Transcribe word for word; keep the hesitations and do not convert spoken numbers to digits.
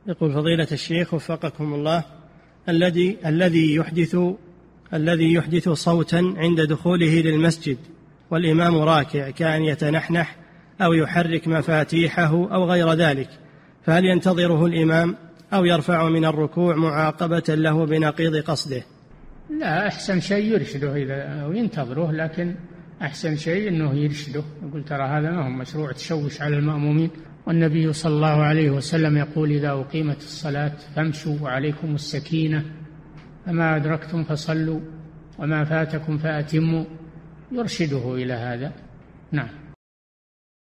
يقول فضيلة الشيخ وفقكم الله، الذي الذي يحدث الذي يحدث صوتا عند دخوله للمسجد والإمام راكع كأن يتنحنح أو يحرك مفاتيحه أو غير ذلك، فهل ينتظره الإمام أو يرفع من الركوع معاقبة له بنقيض قصده؟ لا، أحسن شيء يرشده إذا ينتظره، لكن أحسن شيء أنه يرشده، يقول ترى هذا ما هو مشروع تشوش على المأمومين، والنبي صلى الله عليه وسلم يقول إذا أقيمت الصلاة فامشوا وعليكم السكينة، فما أدركتم فصلوا وما فاتكم فأتموا، يرشده إلى هذا. نعم.